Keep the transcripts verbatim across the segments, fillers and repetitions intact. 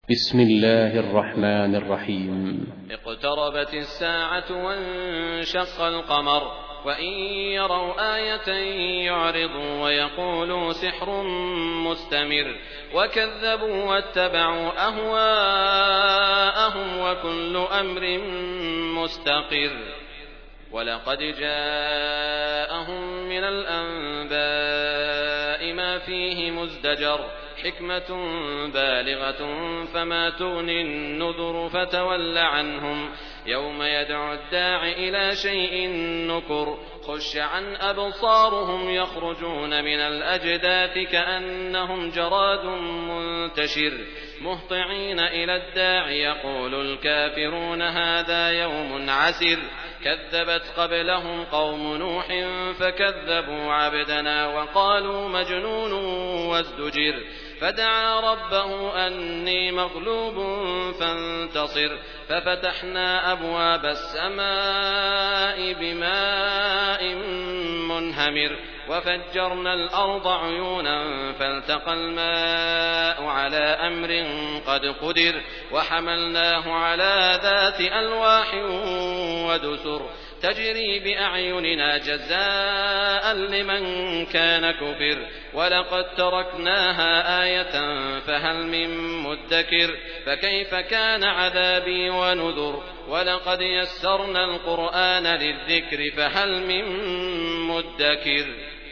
بسم الله الرحمن الرحيم. اقتربت الساعة وانشق القمر وإن يروا آية يعرضوا ويقولوا سحر مستمر وكذبوا واتبعوا أهواءهم وكل أمر مستقر. ولقد جاءهم من الأنباء ما فيه مزدجر حكمة بالغة فما تغني النذر فتول عنهم يوم يدعو الداع إلى شيء نكر خش عن أبصارهم يخرجون من الأجداث كأنهم جراد منتشر مهطعين إلى الداع يقول الكافرون هذا يوم عسر كذبت قبلهم قوم نوح فكذبوا عبدنا وقالوا مجنون وازدجر فدعا ربه أني مغلوب فانتصر ففتحنا أبواب السماء بماء منهمر وفجرنا الأرض عيونا فالتقى الماء على أمر قد قدر وحملناه على ذات ألواح ودسر تجري بأعيننا جزاء لمن كان كفر ولقد تركناها آية فهل من مدكر فكيف كان عذابي ونذر ولقد يسرنا القرآن للذكر فهل من مدكر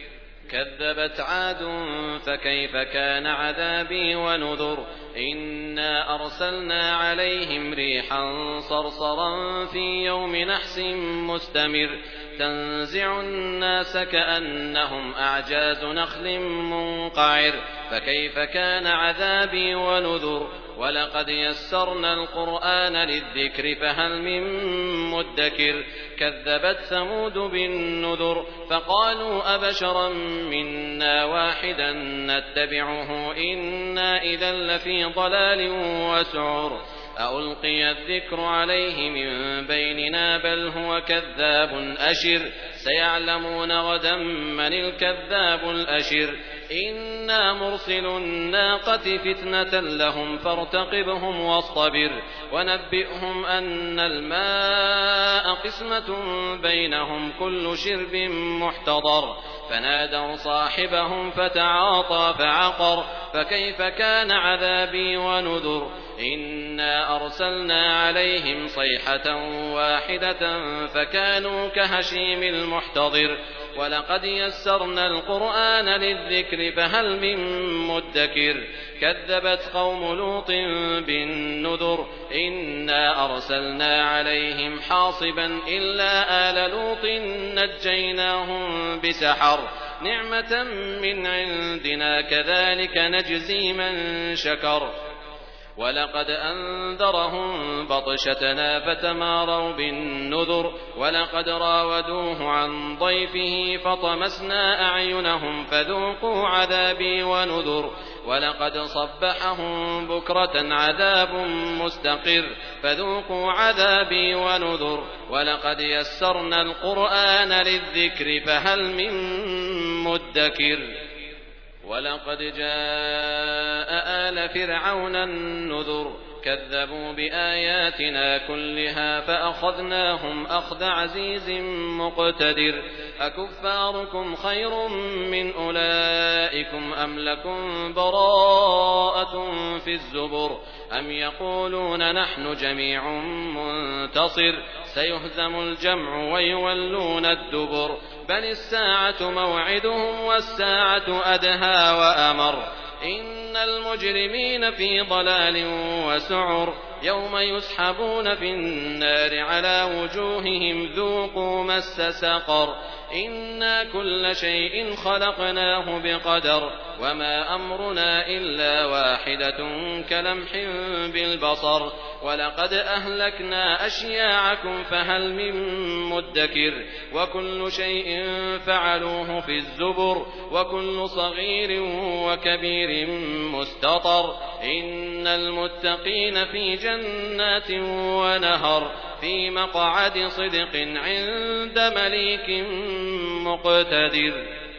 كذبت عاد فكيف كان عذابي ونذر إنا أرسلنا عليهم ريحا صرصرا في يوم نحس مستمر تنزع الناس كأنهم أعجاز نخل منقعر فكيف كان عذابي ونذر ولقد يسرنا القرآن للذكر فهل من مدكر كذبت ثمود بالنذر فقالوا أبشرا منا واحدا نتبعه إنا إذا لفي ضلال وسعر ألقي الذكر عليه من بيننا بل هو كذاب أشر سيعلمون غدا من الكذاب الأشر إنا مرسل الناقة فتنة لهم فارتقبهم واصطبر ونبئهم أن الماء قسمة بينهم كل شرب محتضر فنادوا صاحبهم فتعاطى فعقر فكيف كان عذابي ونذر إنا أرسلنا عليهم صيحة واحدة فكانوا كهشيم المحتضر ولقد يسرنا القرآن للذكر فهل من مدكر كذبت قوم لوط بالنذر إنا أرسلنا عليهم حاصبا إلا آل لوط نجيناهم بسحر نعمة من عندنا كذلك نجزي من شكر ولقد أنذرهم بطشتنا فتماروا بالنذر ولقد راودوه عن ضيفه فطمسنا أعينهم فذوقوا عذابي ونذر ولقد صبحهم بكرة عذاب مستقر فذوقوا عذابي ونذر ولقد يسرنا القرآن للذكر فهل من مدكر ولقد جاء آل فرعون النذر كذبوا بآياتنا كلها فأخذناهم أخذ عزيز مقتدر أكفاركم خير من أولئكم أم لكم براءة في الزبر أم يقولون نحن جميع منتصر سيهزم الجمع ويولون الدبر بل الساعة موعدهم والساعة أدهى وأمر إن المجرمين في ضلال وسعر يوم يسحبون في النار على وجوههم ذوقوا مس سقر إنا كل شيء خلقناه بقدر وما أمرنا إلا واحدة كلمح بالبصر ولقد أهلكنا أشياعكم فهل من مدكر وكل شيء فعلوه في الزبر وكل صغير وكبير مستطر إن المتقين في جنات ونهر في مقعد صدق عند مليك مقتدر.